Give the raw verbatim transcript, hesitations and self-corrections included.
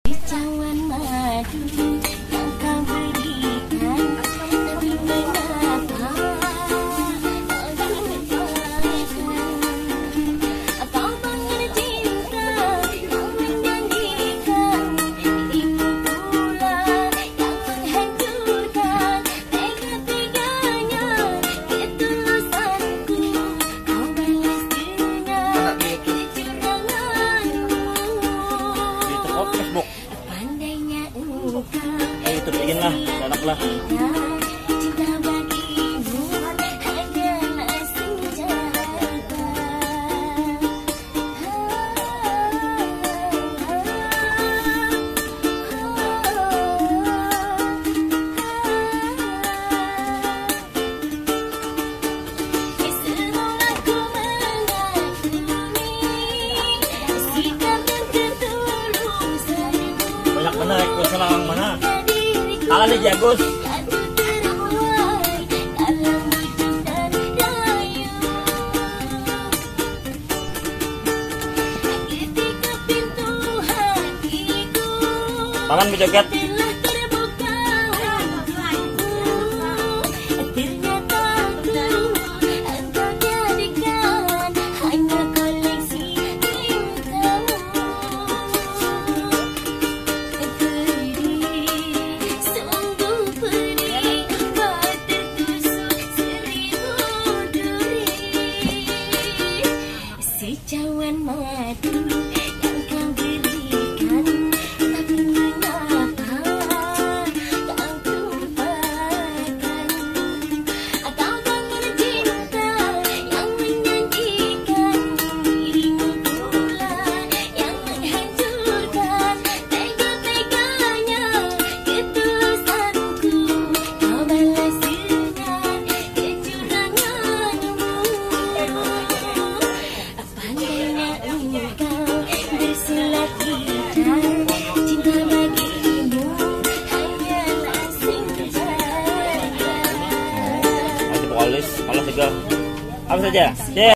Cawan madu yang kau berikan, tapi mengapa kau lupakan? Kau bangun cinta yang menjanjikan, dirimu pula yang menghancurkan. Tega-teganya ketulusanku, kau balas dengan kecuranganmu. Facebook. Pandainya engkau Eh, itu bikin lah, enak lah. cinta bagimu hanyalah senjata. Sebelum aku mengagumi sikap dan ketulusanmu, Banyak mana ikut selang mana? Kalah nih Jagus. Paman berjoget. Cawan madu yang kau berikan, tapi mengapa kau lupakan? Kau bangun cinta yang menjanjikan, dirimu pula yang menghancurkan. Tega-teganya ketulusanku, kau balas dengan kecuranganmu. Pandainya engkau bersilat lidah, cinta bagimu hanyalah senjata. Masih polis, malah segar. Apa saja?